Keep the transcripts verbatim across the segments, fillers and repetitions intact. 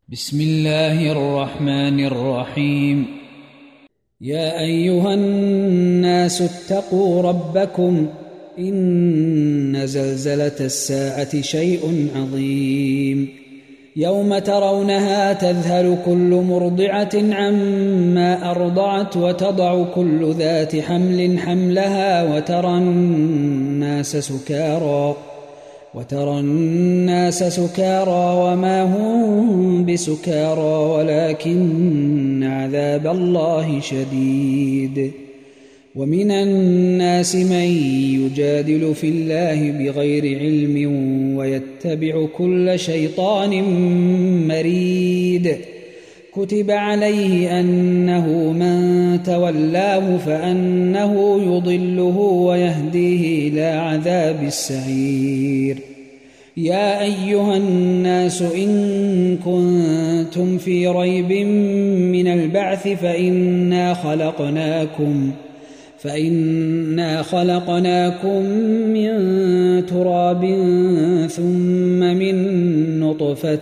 بسم الله الرحمن الرحيم. يا أيها الناس اتقوا ربكم إن زلزلة الساعة شيء عظيم يوم ترونها تذهل كل مرضعة عما أرضعت وتضع كل ذات حمل حملها وترى الناس سكارى وترى الناس سكارى وما هم بسكارى ولكن عذاب الله شديد. ومن الناس من يجادل في الله بغير علم ويتبع كل شيطان مريد. كتب عليه أنه من تولاه فأنه يضله ويهديه إلى عذاب السعير. يا أيها الناس إن كنتم في ريب من البعث فإنا خلقناكم فإنا خلقناكم من تراب ثم من نطفة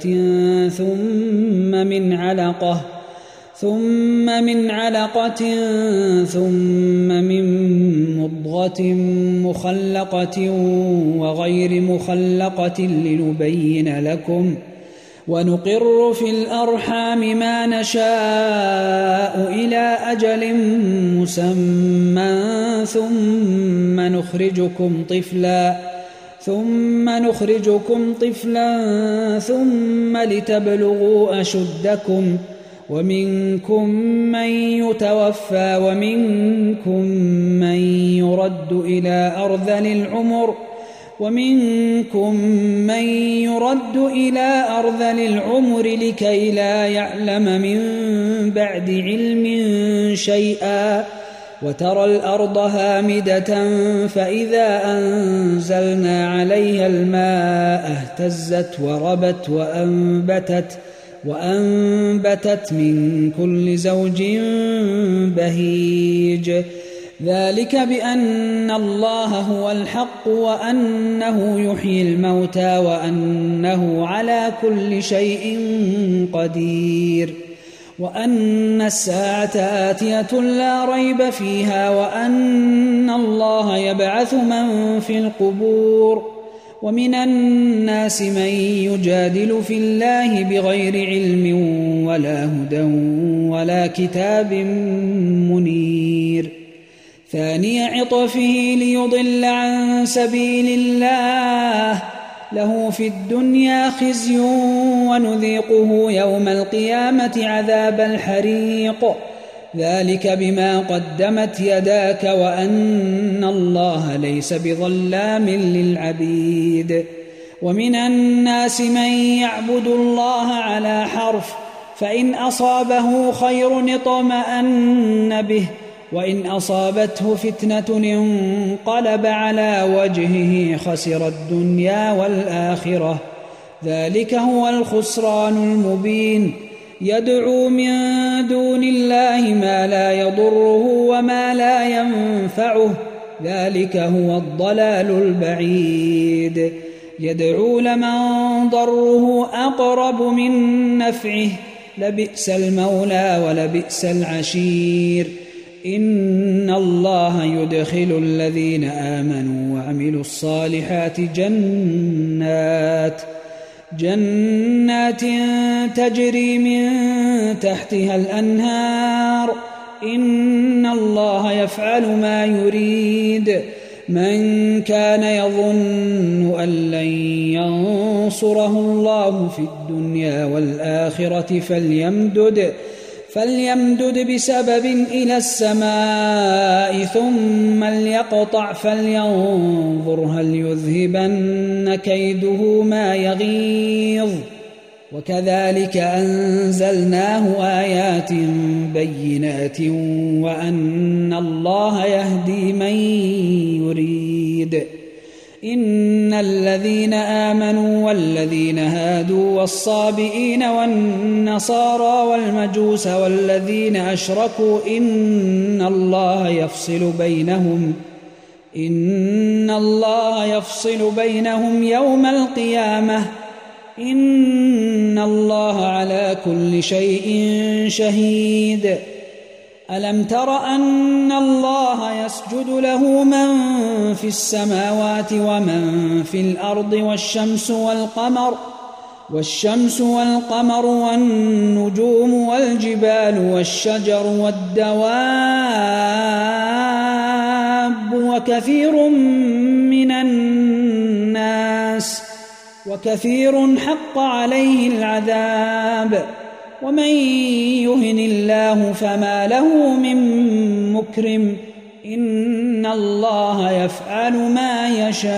ثم من علقة ثم من علقة ثم من مضغة مخلقة وغير مخلقة لنبين لكم ونقر في الأرحام ما نشاء إلى أجل مسمى ثم نخرجكم طفلا ثم نخرجكم طفلا ثم لتبلغوا أشدكم ومنكم من يتوفى ومنكم من يرد إلى أرذل العمر ومنكم من يرد إلى أرذل العمر لكي لا يعلم من بعد علم شيئا. وترى الأرض هامدة فإذا أنزلنا عليها الماء اهتزت وربت وأنبتت وأنبتت من كل زوج بهيج. ذلك بأن الله هو الحق وأنه يحيي الموتى وأنه على كل شيء قدير وأن الساعة آتية لا ريب فيها وأن الله يبعث من في القبور. ومن الناس من يجادل في الله بغير علم ولا هدى ولا كتاب منير. ثاني عطفه ليضل عن سبيل الله له في الدنيا خزي ونذيقه يوم القيامة عذاب الحريق. ذلك بما قدمت يداك وأن الله ليس بظلام للعبيد. ومن الناس من يعبد الله على حرف فإن أصابه خير اطمأن به وإن أصابته فتنة انقلب على وجهه خسر الدنيا والآخرة. ذلك هو الخسران المبين. يدعو من دون الله ما لا يضره وما لا ينفعه ذلك هو الضلال البعيد. يدعو لمن ضره أقرب من نفعه لبئس المولى ولبئس العشير. إن الله يدخل الذين آمنوا وعملوا الصالحات جنات جنات تجري من تحتها الأنهار. إن الله يفعل ما يريد. من كان يظن أن لن ينصره الله في الدنيا والآخرة فليمدد فليمدد بسبب إلى السماء ثم ليقطع فلينظر هل يذهبن كيده ما يغيظ. وكذلك أنزلناه آيات بينات وأن الله يهدي من يريد. إن الذين آمنوا والذين هادوا والصابئين والنصارى والمجوس والذين أشركوا إن الله يفصل بينهم إن الله يفصل بينهم يوم القيامة إن الله على كل شيء شهيد ألم تر أن الله يسجد له من في السماوات ومن في الأرض والشمس والقمر والشمس والقمر والنجوم والجبال والشجر والدواب وكثير من الناس وكثير حق عليه العذاب ومن يهن الله فما له من مكرم إن الله يفعل ما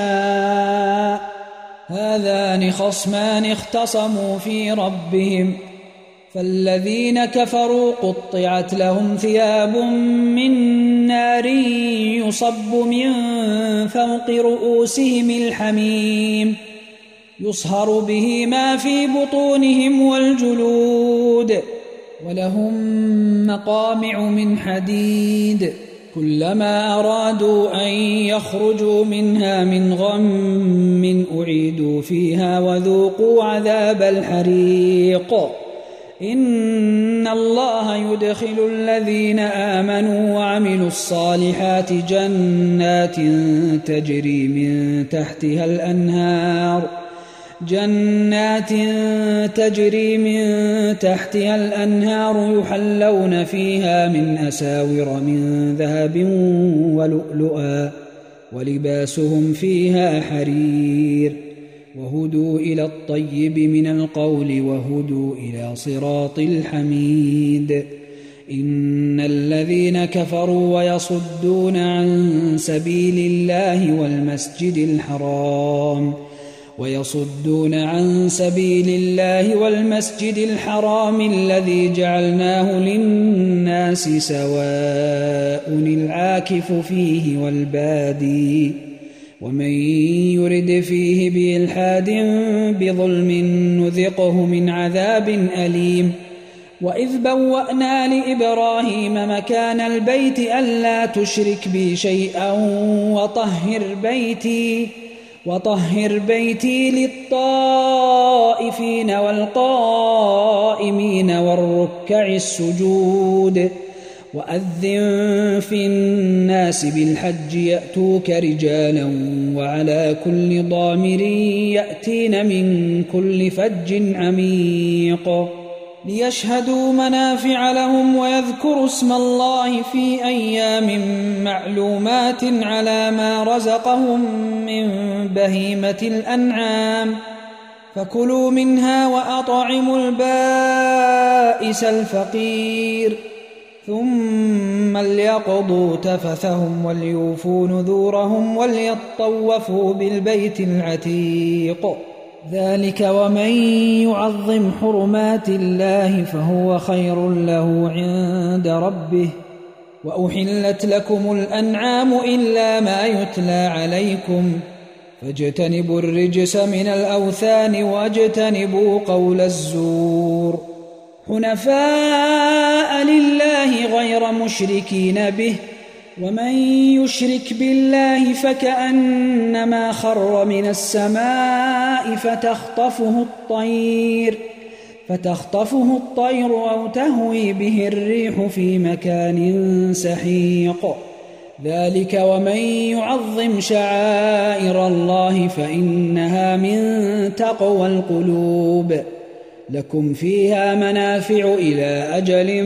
يشاء هذان خصمان اختصموا في ربهم فالذين كفروا قطعت لهم ثياب من نار يصب من فوق رؤوسهم الحميم يصهر به ما في بطونهم والجلود ولهم مقامع من حديد كلما أرادوا أن يخرجوا منها من غم أعيدوا فيها وذوقوا عذاب الحريق إن الله يدخل الذين آمنوا وعملوا الصالحات جنات تجري من تحتها الأنهار جنات تجري من تحتها الأنهار يحلون فيها من أساور من ذهب ولؤلؤا ولباسهم فيها حرير وهدوا إلى الطيب من القول وهدوا إلى صراط الحميد إن الذين كفروا ويصدون عن سبيل الله والمسجد الحرام ويصدون عن سبيل الله والمسجد الحرام الذي جعلناه للناس سواء العاكف فيه والبادي ومن يرد فيه بإلحاد بظلم نذقه من عذاب أليم وإذ بوأنا لإبراهيم مكان البيت ألا تشرك بي شيئا وطهر بيتي وطهر بيتي للطائفين والقائمين والركع السجود وأذن في الناس بالحج يأتوك رجالا وعلى كل ضامر يأتين من كل فج عميق ليشهدوا منافع لهم ويذكروا اسم الله في أيام معلومات على ما رزقهم من بهيمة الأنعام فكلوا منها وأطعموا البائس الفقير ثم ليقضوا تفثهم وليوفوا نذورهم وليطوفوا بالبيت العتيق ذلك ومن يعظم حرمات الله فهو خير له عند ربه وأحلت لكم الأنعام إلا ما يتلى عليكم فاجتنبوا الرجس من الأوثان واجتنبوا قول الزور حنفاء لله غير مشركين به ومن يشرك بالله فكأنما خر من السماء فتخطفه الطير فتخطفه الطير أو تهوي به الريح في مكان سحيق ذلك ومن يعظم شعائر الله فإنها من تقوى القلوب لكم فيها منافع إلى أجل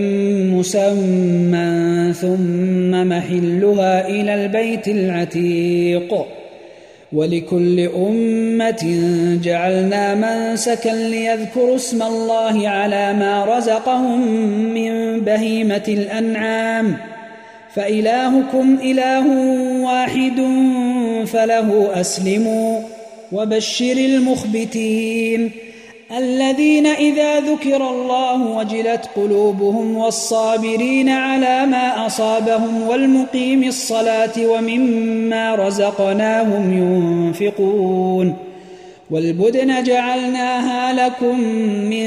مسمى ثم محلها إلى البيت العتيق ولكل أمة جعلنا منسكا ليذكروا اسم الله على ما رزقهم من بهيمة الأنعام فإلهكم إله واحد فله أسلموا وبشر المخبتين الذين إذا ذكر الله وجلت قلوبهم والصابرين على ما أصابهم والمقيم الصلاة ومما رزقناهم ينفقون والبدن جعلناها لكم من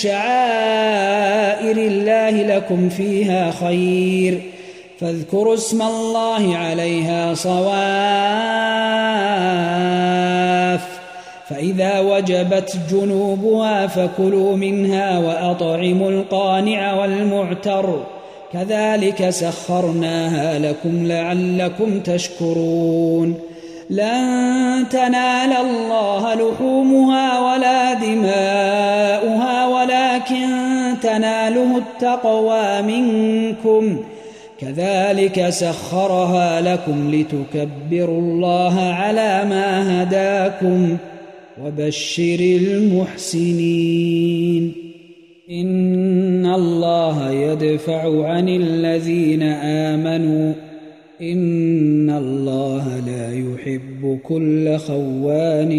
شعائر الله لكم فيها خير فاذكروا اسم الله عليها صواف فإذا وجبت جنوبها فكلوا منها وأطعموا القانع والمعتر كذلك سخرناها لكم لعلكم تشكرون لن تنال الله لحومها ولا دماؤها ولكن تناله التقوى منكم كذلك سخرها لكم لتكبروا الله على ما هداكم وبشر المحسنين إن الله يدفع عن الذين آمنوا إن الله لا يحب كل خوان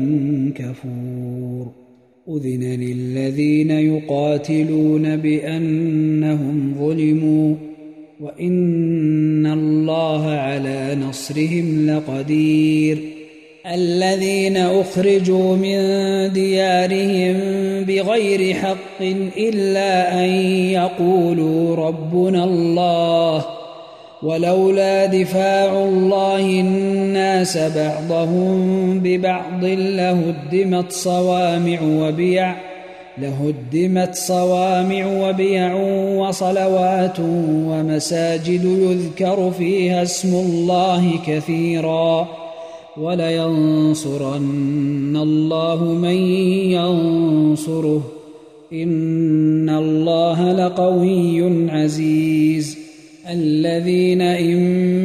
كفور أذن للذين يقاتلون بأنهم ظلموا وإن الله على نصرهم لقدير الذين أخرجوا من ديارهم بغير حق إلا أن يقولوا ربنا الله ولولا دفاع الله الناس بعضهم ببعض لهدمت صوامع وبيع لهدمت صوامع وبيع وصلوات ومساجد يذكر فيها اسم الله كثيرا ولينصرن الله من ينصره إن الله لقوي عزيز الذين إن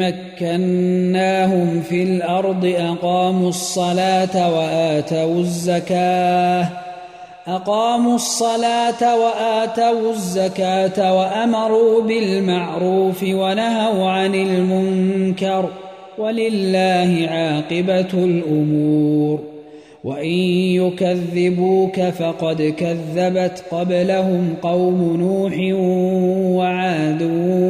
مكناهم في الأرض أقاموا الصلاة وآتوا الزكاة أقاموا الصلاة وآتوا الزكاة وأمروا بالمعروف ونهوا عن المنكر ولله عاقبة الأمور وإن يكذبوك فقد كذبت قبلهم قوم نوح وعاد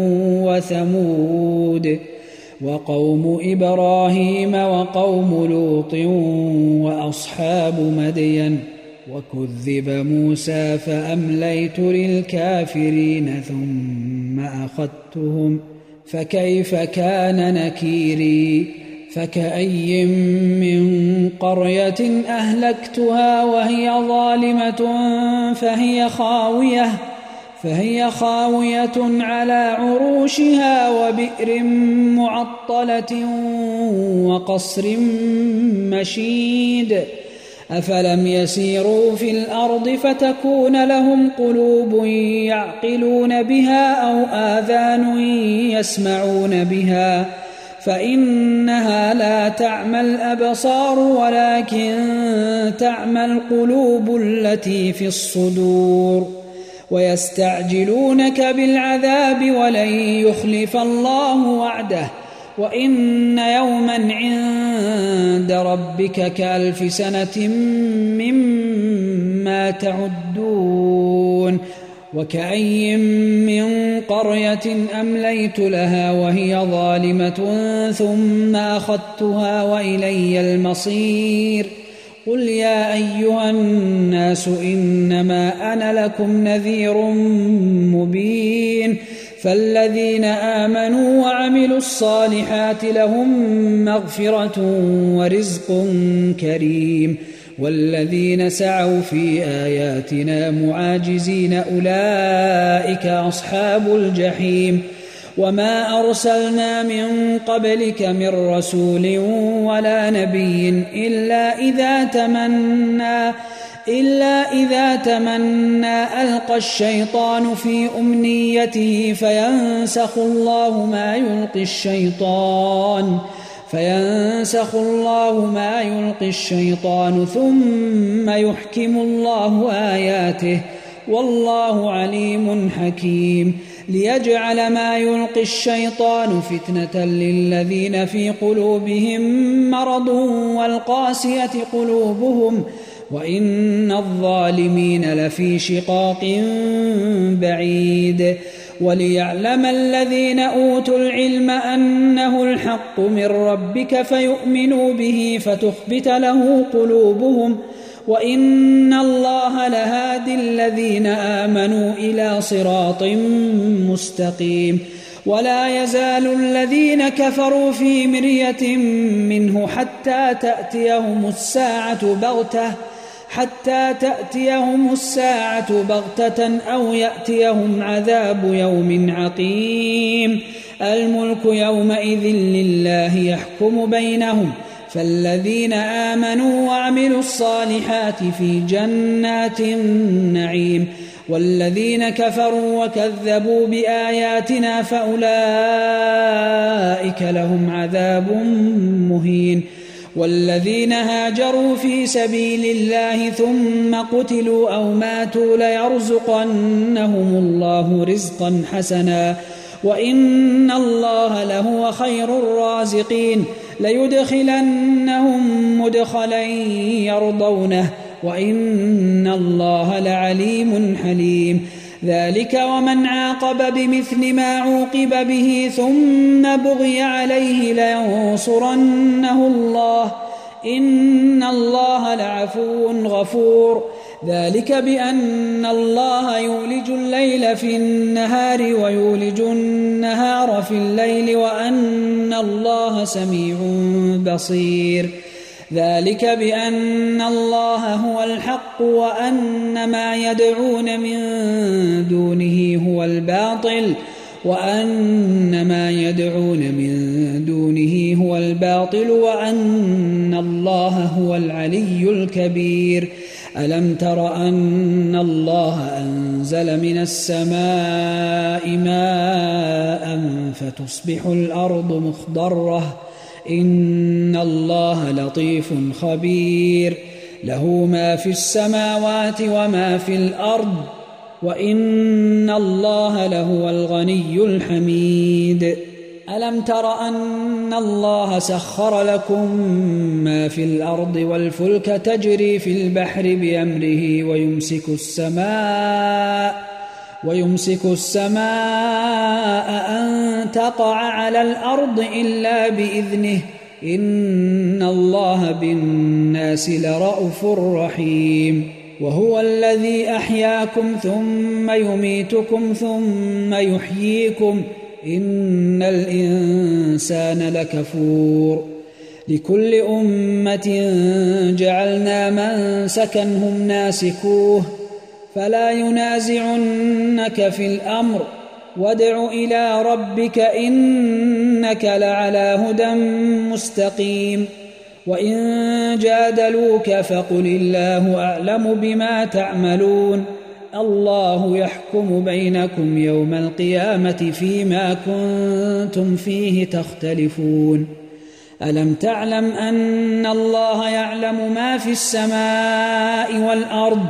وثمود وقوم إبراهيم وقوم لوط وأصحاب مدين وكذب موسى فأمليت للكافرين ثم أخذتهم فكيف كان نكيري فكأي من قرية أهلكتها وهي ظالمة فهي خاوية فهي خاوية على عروشها وبئر معطلة وقصر مشيد أفلم يسيروا في الأرض فتكون لهم قلوب يعقلون بها أو آذان يسمعون بها فإنها لا تعمى الأبصار ولكن تعمى القلوب التي في الصدور ويستعجلونك بالعذاب ولن يخلف الله وعده وإن يوما عند ربك كألف سنة مما تعدون وكأي من قرية أمليت لها وهي ظالمة ثم أخذتها وإلي المصير قل يا أيها الناس إنما أنا لكم نذير مبين فالذين آمنوا وعملوا الصالحات لهم مغفرة ورزق كريم والذين سعوا في آياتنا معاجزين أولئك أصحاب الجحيم وما أرسلنا من قبلك من رسول ولا نبي إلا إذا تمنى إلا إذا تمنى ألقى الشيطان في أمنيته فينسخ الله ما يلقي الشيطان فينسخ الله ما يلقي الشيطان ثم يحكم الله آياته والله عليم حكيم ليجعل ما يلقي الشيطان فتنة للذين في قلوبهم مرض والقاسية قلوبهم وإن الظالمين لفي شقاق بعيد وليعلم الذين أوتوا العلم أنه الحق من ربك فيؤمنوا به فتخبت له قلوبهم وإن الله لهادي الذين آمنوا إلى صراط مستقيم ولا يزال الذين كفروا في مرية منه حتى تأتيهم الساعة بغتة حتى تأتيهم الساعة بغتة أو يأتيهم عذاب يوم عقيم. الملك يومئذ لله يحكم بينهم، فالذين آمنوا وعملوا الصالحات في جنات النعيم، والذين كفروا وكذبوا بآياتنا فأولئك لهم عذاب مهين. والذين هاجروا في سبيل الله ثم قتلوا أو ماتوا ليرزقنهم الله رزقا حسنا وإن الله لهو خير الرازقين. ليدخلنهم مدخلا يرضونه وإن الله لعليم حليم. ذلك ومن عاقب بمثل ما عوقب به ثم بغي عليه لينصرنه الله إن الله لعفو غفور. ذلك بأن الله يولج الليل في النهار ويولج النهار في الليل وأن الله سميع بصير. ذلك بأن الله هو الحق وأن ما يدعون من دونه هو الباطل وأن ما يدعون من دونه هو الباطل وأن الله هو العلي الكبير. ألم تر أن الله أنزل من السماء ماء فتصبح الأرض مخضرة إن الله لطيف خبير. له ما في السماوات وما في الأرض وإن الله لهو الغني الحميد. ألم تر أن الله سخر لكم ما في الأرض والفلك تجري في البحر بأمره ويمسك السماء ويمسك السماء أن تقع على الأرض إلا بإذنه إن الله بالناس لرءوف رحيم. وهو الذي أحياكم ثم يميتكم ثم يحييكم إن الإنسان لكفور. لكل أمة جعلنا منسكا هم ناسكوه فلا ينازعنك في الأمر وادع إلى ربك إنك لعلى هدى مستقيم. وإن جادلوك فقل الله أعلم بما تعملون الله يحكم بينكم يوم القيامة فيما كنتم فيه تختلفون. ألم تعلم أن الله يعلم ما في السماء والأرض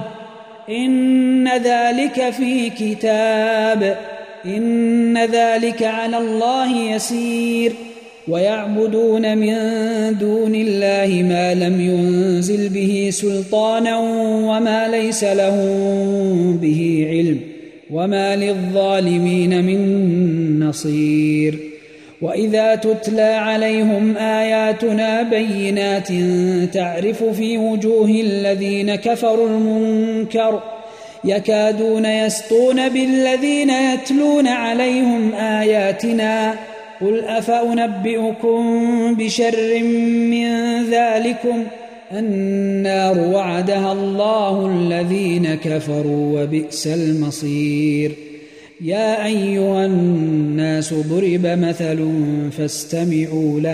إن ذلك في كتاب إن ذلك على الله يسير. ويعبدون من دون الله ما لم ينزل به سلطانا وما ليس لهم به علم وما للظالمين من نصير. وإذا تتلى عليهم آياتنا بينات تعرف في وجوه الذين كفروا المنكر يكادون يسطون بالذين يتلون عليهم آياتنا قل أفأنبئكم بشر من ذلكم النار وعدها الله الذين كفروا وبئس المصير. يا أيها الناس ضرب مثل فاستمعوا له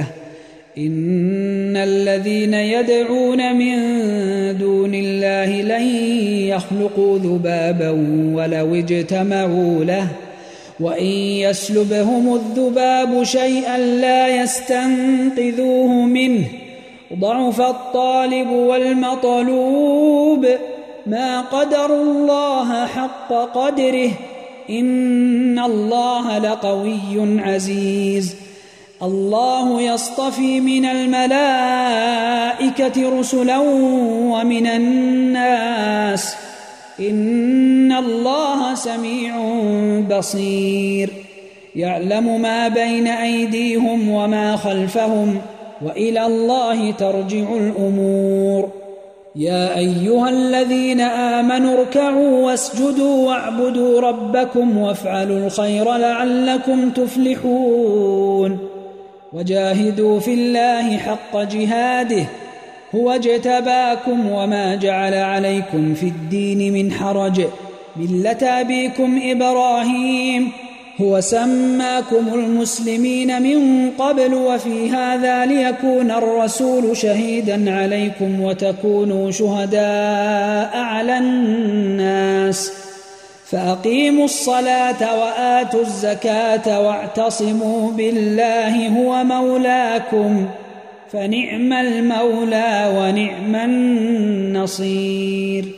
إن الذين يدعون من دون الله لن يخلقوا ذبابا ولو اجتمعوا له وإن يسلبهم الذباب شيئا لا يستنقذوه منه ضعف الطالب والمطلوب ما قدروا الله حق قدره إن الله لقوي عزيز. الله يصطفي من الملائكة رسلا ومن الناس إن الله سميع بصير. يعلم ما بين أيديهم وما خلفهم وإلى الله ترجع الأمور. يا أيها الذين آمنوا اركعوا واسجدوا واعبدوا ربكم وافعلوا الخير لعلكم تفلحون وجاهدوا في الله حق جهاده هو اجتباكم وما جعل عليكم في الدين من حرج ملة أبيكم إبراهيم هو سماكم المسلمين من قبل وفي هذا ليكون الرسول شهيدا عليكم وتكونوا شهداء على الناس فأقيموا الصلاة وآتوا الزكاة واعتصموا بالله هو مولاكم فنعم المولى ونعم النصير.